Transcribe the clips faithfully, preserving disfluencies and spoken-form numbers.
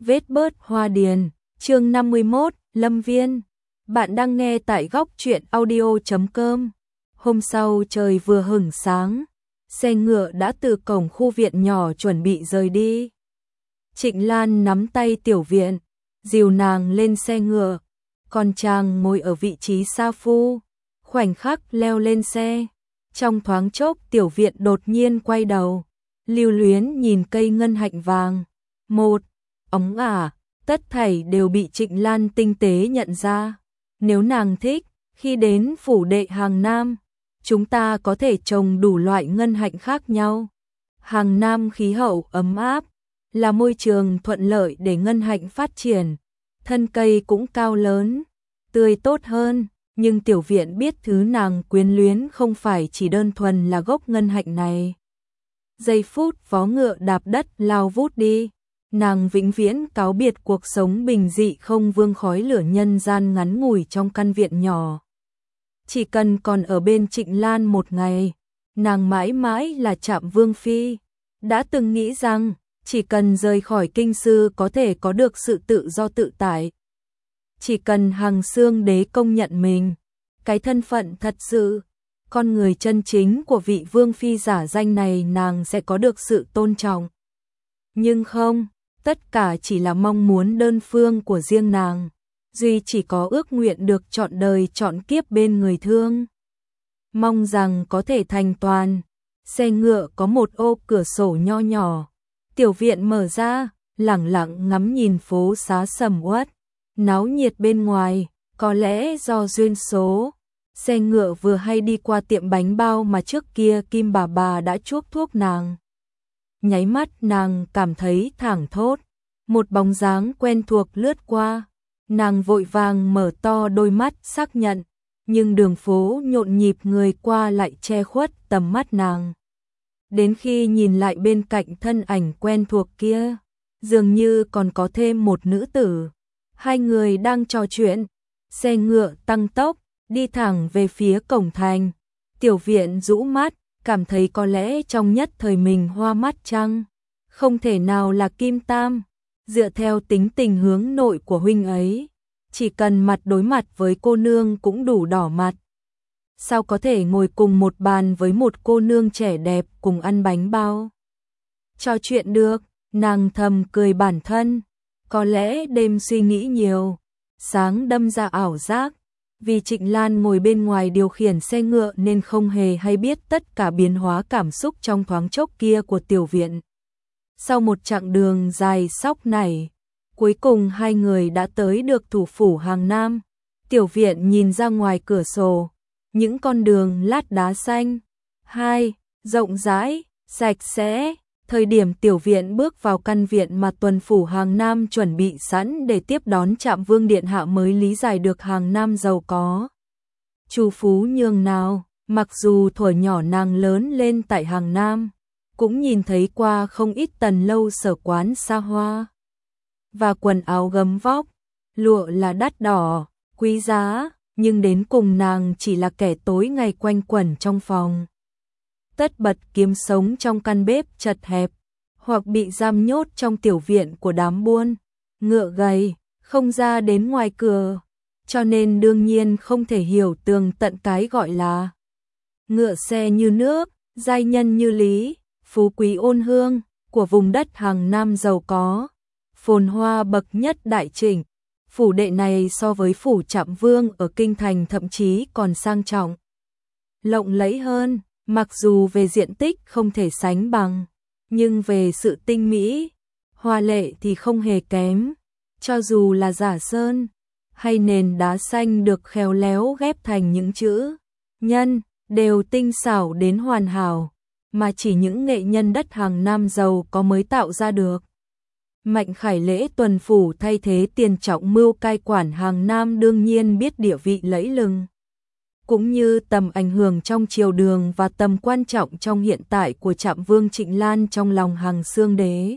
Vết bớt hoa điền, chương năm mươi mốt, Lâm Viên. Bạn đang nghe tại góc truyện audio chấm com. Hôm sau trời vừa hửng sáng, xe ngựa đã từ cổng khu viện nhỏ chuẩn bị rời đi. Trịnh Lan nắm tay Tiểu Viện, dìu nàng lên xe ngựa, còn chàng ngồi ở vị trí sa phu, khoảnh khắc leo lên xe. Trong thoáng chốc Tiểu Viện đột nhiên quay đầu, lưu luyến nhìn cây ngân hạnh vàng. Một, óng ả, tất thảy đều bị Trịnh Lan tinh tế nhận ra. Nếu nàng thích, khi đến phủ đệ Hàng Nam, chúng ta có thể trồng đủ loại ngân hạnh khác nhau. Hàng Nam khí hậu ấm áp, là môi trường thuận lợi để ngân hạnh phát triển. Thân cây cũng cao lớn, tươi tốt hơn, nhưng Tiểu Viện biết thứ nàng quyến luyến không phải chỉ đơn thuần là gốc ngân hạnh này. Giây phút vó ngựa đạp đất lao vút đi, nàng vĩnh viễn cáo biệt cuộc sống bình dị không vương khói lửa nhân gian ngắn ngủi trong căn viện nhỏ. Chỉ cần còn ở bên Trịnh Lan một ngày, nàng mãi mãi là Trạm Vương Phi. Đã từng nghĩ rằng, chỉ cần rời khỏi kinh sư có thể có được sự tự do tự tại. Chỉ cần Hằng Xương Đế công nhận mình, cái thân phận thật sự, con người chân chính của vị Vương Phi giả danh này, nàng sẽ có được sự tôn trọng. Nhưng không, tất cả chỉ là mong muốn đơn phương của riêng nàng. Duy chỉ có ước nguyện được trọn đời trọn kiếp bên người thương. Mong rằng có thể thành toàn. Xe ngựa có một ô cửa sổ nho nhỏ. Tiểu Viện mở ra, lẳng lặng ngắm nhìn phố xá sầm uất, náo nhiệt bên ngoài. Có lẽ do duyên số, xe ngựa vừa hay đi qua tiệm bánh bao mà trước kia Kim bà bà đã chuốc thuốc nàng. Nháy mắt nàng cảm thấy thảng thốt, một bóng dáng quen thuộc lướt qua. Nàng vội vàng mở to đôi mắt xác nhận, nhưng đường phố nhộn nhịp người qua lại che khuất tầm mắt nàng. Đến khi nhìn lại bên cạnh thân ảnh quen thuộc kia, dường như còn có thêm một nữ tử. Hai người đang trò chuyện, xe ngựa tăng tốc, đi thẳng về phía cổng thành. Tiểu Viện rũ mắt, cảm thấy có lẽ trong nhất thời mình hoa mắt chăng? Không thể nào là Kim Tam. Dựa theo tính tình hướng nội của huynh ấy, chỉ cần mặt đối mặt với cô nương cũng đủ đỏ mặt. Sao có thể ngồi cùng một bàn với một cô nương trẻ đẹp cùng ăn bánh bao? Trò chuyện được, nàng thầm cười bản thân. Có lẽ đêm suy nghĩ nhiều, sáng đâm ra ảo giác. Vì Trịnh Lan ngồi bên ngoài điều khiển xe ngựa nên không hề hay biết tất cả biến hóa cảm xúc trong thoáng chốc kia của Tiểu Viện. Sau một chặng đường dài sóc nảy, cuối cùng hai người đã tới được thủ phủ Hàng Nam. Tiểu Viện nhìn ra ngoài cửa sổ, những con đường lát đá xanh, hai, rộng rãi, sạch sẽ. Thời điểm Tiểu Viện bước vào căn viện mà tuần phủ Hàng Nam chuẩn bị sẵn để tiếp đón Trạm Vương điện hạ mới lý giải được Hàng Nam giàu có trù phú nhường nào. Mặc dù thuở nhỏ nàng lớn lên tại Hàng Nam, cũng nhìn thấy qua không ít tần lâu sở quán xa hoa và quần áo gấm vóc, lụa là đắt đỏ, quý giá, nhưng đến cùng nàng chỉ là kẻ tối ngày quanh quẩn trong phòng, tất bật kiếm sống trong căn bếp chật hẹp, hoặc bị giam nhốt trong tiểu viện của đám buôn, ngựa gầy, không ra đến ngoài cửa, cho nên đương nhiên không thể hiểu tường tận cái gọi là ngựa xe như nước, giai nhân như lý, phú quý ôn hương của vùng đất Hàng Nam giàu có, phồn hoa bậc nhất đại chỉnh. Phủ đệ này so với phủ Trạm Vương ở kinh thành thậm chí còn sang trọng, lộng lẫy hơn. Mặc dù về diện tích không thể sánh bằng, nhưng về sự tinh mỹ, hoa lệ thì không hề kém. Cho dù là giả sơn hay nền đá xanh được khéo léo ghép thành những chữ nhân, đều tinh xảo đến hoàn hảo, mà chỉ những nghệ nhân đất Hàng Nam giàu có mới tạo ra được. Mạnh Khải Lễ tuần phủ thay thế tiền trọng mưu cai quản Hàng Nam đương nhiên biết địa vị lẫy lừng, cũng như tầm ảnh hưởng trong triều đường và tầm quan trọng trong hiện tại của Trạm Vương Trịnh Lan trong lòng Hằng Xương Đế.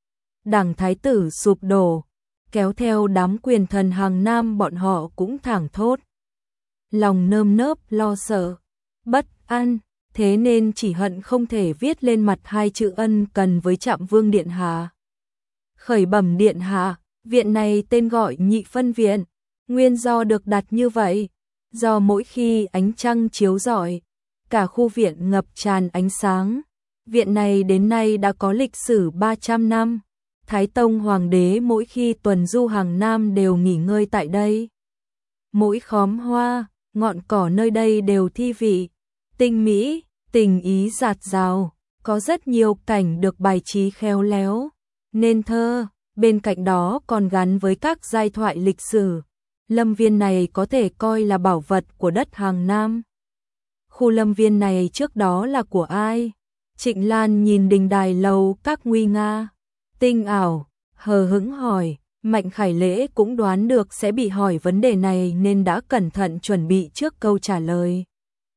Đảng thái tử sụp đổ, kéo theo đám quyền thần Hàng Nam bọn họ cũng thảng thốt. Lòng nơm nớp lo sợ, bất an, thế nên chỉ hận không thể viết lên mặt hai chữ ân cần với Trạm Vương điện hạ. Khởi bẩm điện hạ, viện này tên gọi Nhị Phân Viện, nguyên do được đặt như vậy, do mỗi khi ánh trăng chiếu rọi, cả khu viện ngập tràn ánh sáng. Viện này đến nay đã có lịch sử ba trăm năm. Thái Tông Hoàng đế mỗi khi tuần du hàng năm đều nghỉ ngơi tại đây. Mỗi khóm hoa, ngọn cỏ nơi đây đều thi vị, tinh mỹ, tình ý dạt dào, có rất nhiều cảnh được bài trí khéo léo, nên thơ, bên cạnh đó còn gắn với các giai thoại lịch sử. Lâm viên này có thể coi là bảo vật của đất Hàng Nam. Khu lâm viên này trước đó là của ai? Trịnh Lan nhìn đình đài lầu các nguy nga, tinh ảo, hờ hững hỏi. Mạnh Khải Lễ cũng đoán được sẽ bị hỏi vấn đề này nên đã cẩn thận chuẩn bị trước câu trả lời.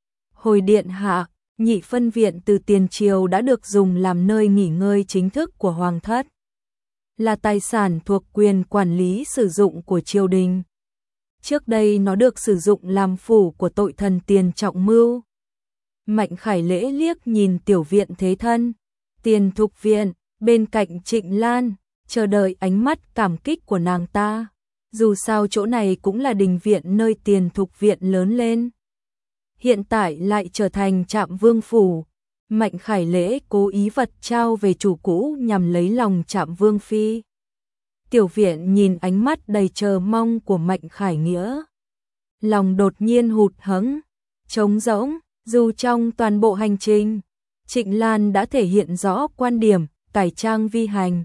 Hồi điện hạ, Nhị Phân Viện từ tiền triều đã được dùng làm nơi nghỉ ngơi chính thức của hoàng thất, là tài sản thuộc quyền quản lý sử dụng của triều đình. Trước đây nó được sử dụng làm phủ của tội thần Tiền Trọng Mưu. Mạnh Khải Lễ liếc nhìn tiểu viện thế thân, Tiền Thục Viện, bên cạnh Trịnh Lan, chờ đợi ánh mắt cảm kích của nàng ta. Dù sao chỗ này cũng là đình viện nơi Tiền Thục Viện lớn lên. Hiện tại lại trở thành Trạm Vương phủ. Mạnh Khải Lễ cố ý vật trao về chủ cũ nhằm lấy lòng Trạm Vương phi. Tiểu viện nhìn ánh mắt đầy chờ mong của Mạnh Khải Nghĩa, lòng đột nhiên hụt hẫng, trống rỗng. Dù trong toàn bộ hành trình, Trịnh Lan đã thể hiện rõ quan điểm cải trang vi hành,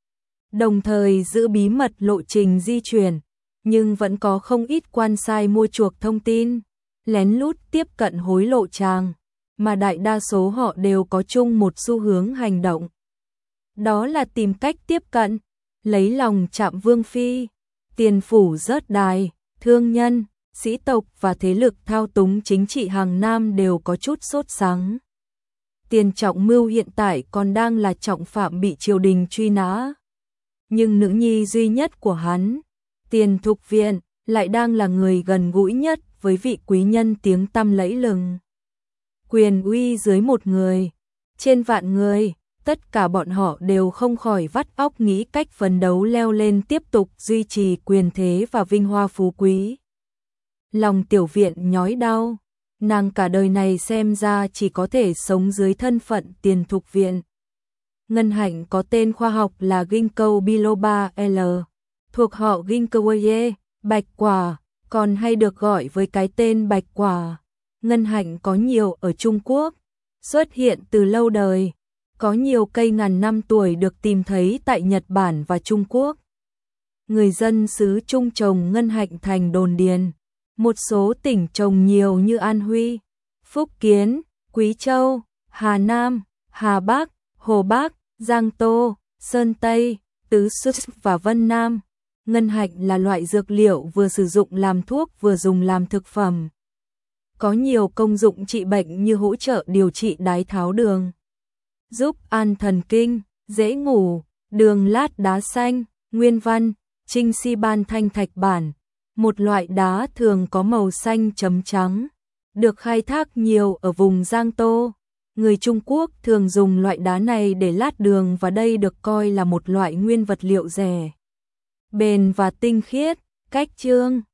đồng thời giữ bí mật lộ trình di chuyển, nhưng vẫn có không ít quan sai mua chuộc thông tin, lén lút tiếp cận hối lộ chàng, mà đại đa số họ đều có chung một xu hướng hành động. Đó là tìm cách tiếp cận, lấy lòng Trạm Vương phi. Tiền phủ rớt đài, thương nhân, sĩ tộc và thế lực thao túng chính trị Hàng Nam đều có chút sốt sắng. Tiền Trọng Mưu hiện tại còn đang là trọng phạm bị triều đình truy nã, nhưng nữ nhi duy nhất của hắn, Tiền Thục Viện, lại đang là người gần gũi nhất với vị quý nhân tiếng tăm lẫy lừng. Quyền uy dưới một người, trên vạn người, tất cả bọn họ đều không khỏi vắt óc nghĩ cách phấn đấu leo lên tiếp tục duy trì quyền thế và vinh hoa phú quý. Lòng tiểu viện nhói đau, nàng cả đời này xem ra chỉ có thể sống dưới thân phận Tiền Thục Viện. Ngân hạnh có tên khoa học là Ginkgo biloba L, thuộc họ Ginkgoye, bạch quả, còn hay được gọi với cái tên bạch quả. Ngân hạnh có nhiều ở Trung Quốc, xuất hiện từ lâu đời. Có nhiều cây ngàn năm tuổi được tìm thấy tại Nhật Bản và Trung Quốc. Người dân xứ Trung trồng ngân hạnh thành đồn điền. Một số tỉnh trồng nhiều như An Huy, Phúc Kiến, Quý Châu, Hà Nam, Hà Bắc, Hồ Bắc, Giang Tô, Sơn Tây, Tứ Xúc và Vân Nam. Ngân hạnh là loại dược liệu vừa sử dụng làm thuốc vừa dùng làm thực phẩm. Có nhiều công dụng trị bệnh như hỗ trợ điều trị đái tháo đường, giúp an thần kinh, dễ ngủ. Đường lát đá xanh, nguyên văn, Trinh Si Ban Thanh Thạch Bản, một loại đá thường có màu xanh chấm trắng, được khai thác nhiều ở vùng Giang Tô. Người Trung Quốc thường dùng loại đá này để lát đường và đây được coi là một loại nguyên vật liệu rẻ, bền và tinh khiết. Cách chương